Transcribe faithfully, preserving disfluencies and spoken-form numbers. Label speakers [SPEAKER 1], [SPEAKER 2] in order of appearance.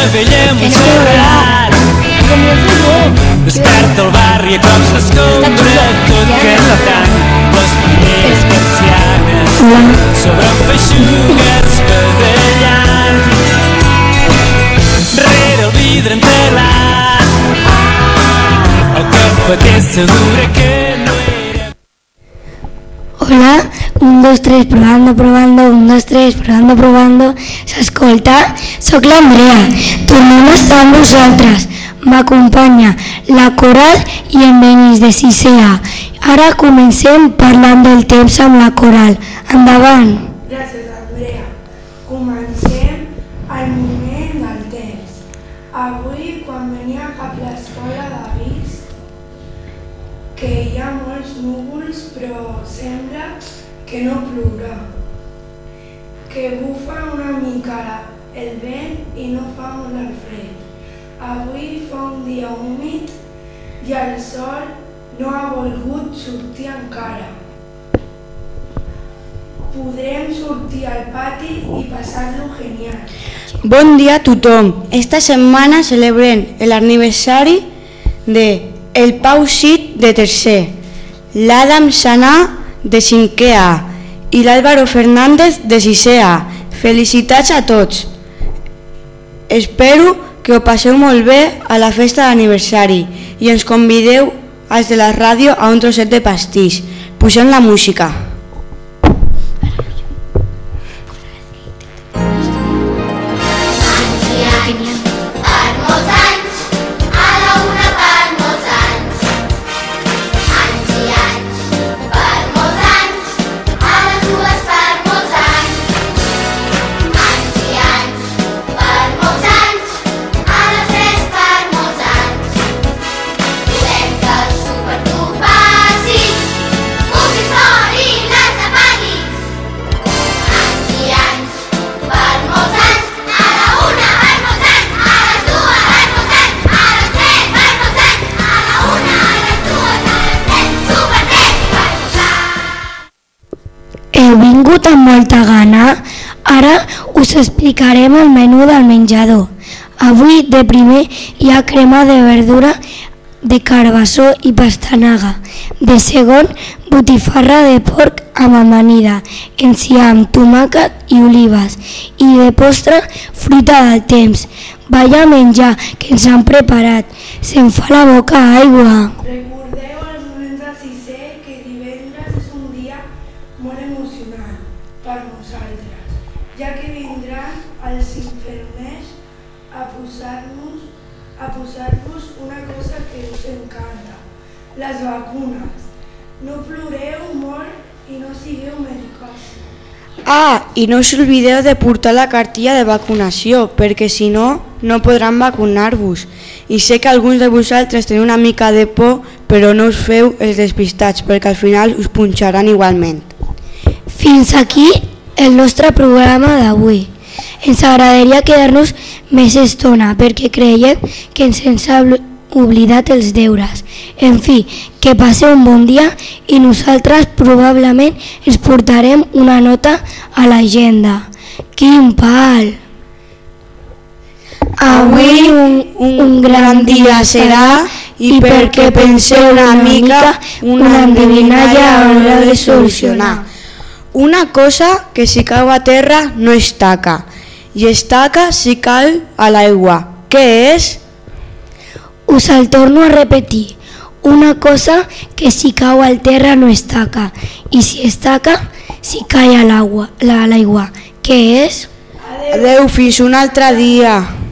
[SPEAKER 1] vella Montserrat. Desperta el barri a cops d'escombra, tot cantant les primeres persianes sobre un feixuga espadellant. Rere el vidre entelat, el cafeter s'adura que no era.
[SPEAKER 2] Hola, un, dos, tres, probando, probando, un, dos, tres, probando, probando. S'escolta? Soc l'Andrea. Tornem a estar amb vosaltres. M'acompanya la Coral i en Denis de sisè A. Ara comencem parlant del temps amb la Coral. Endavant.
[SPEAKER 3] Gràcies, Andrea. Comencem al moment del temps. Avui, quan venia cap a l'escola, he vist que hi ha molts núvols, però sembla que no plourà. Que bufa una mica el vent i no fa molt el fred. Avui fa un dia humit i el sol no ha volgut sortir encara. Podrem sortir al pati i passar-lo genial.
[SPEAKER 4] Bon dia a tothom. Esta setmana celebrem l'aniversari de el Pau Cid de tercer, l'Adam Sanà de cinquè A i l'Álvaro Fernández de sisè A. Felicitats a tots. Espero que ho passeu molt bé a la festa d'aniversari i ens convideu als de la ràdio a un trosset de pastís. Posem la música.
[SPEAKER 2] Heu vingut amb molta gana? Ara us explicarem el menú del menjador. Avui de primer hi ha crema de verdura de carbassó i pastanaga. De segon, botifarra de porc amb amanida, enciam, tomàquet i olives. I de postre, fruita del temps. Vaya menjar que ens han preparat. Se'm fa la boca aigua.
[SPEAKER 3] Recordeu els moments de sisè que divendres és un dia molt emocionant per nosaltres, ja que vindran els infermers a posar-nos a posar-vos una cosa que us encanta, les vacunes. No ploreu molt i no sigueu medicosos.
[SPEAKER 4] Ah, i no us oblideu de portar la cartilla de vacunació, perquè si no, no podran vacunar-vos. I sé que alguns de vosaltres teniu una mica de por, però no us feu els despistats, perquè al final us punxaran igualment.
[SPEAKER 2] Fins aquí el nostre programa d'avui. Ens agradaria quedar-nos més estona perquè creiem que ens hem oblidat els deures. En fi, que passeu un bon dia i nosaltres probablement ens portarem una nota a l'agenda. Quin pal!
[SPEAKER 4] Avui un, un, un gran dia serà i perquè penseu una mica, una endevinalla haureu de solucionar. Una cosa que si cau a terra no es taca i es taca si cau a l'aigua. Què és?
[SPEAKER 2] Us el torno a repetir. Una cosa que si cau al terra no es taca i si es taca si cau a l'aigua. Què és?
[SPEAKER 4] Adeu, fins un altre dia.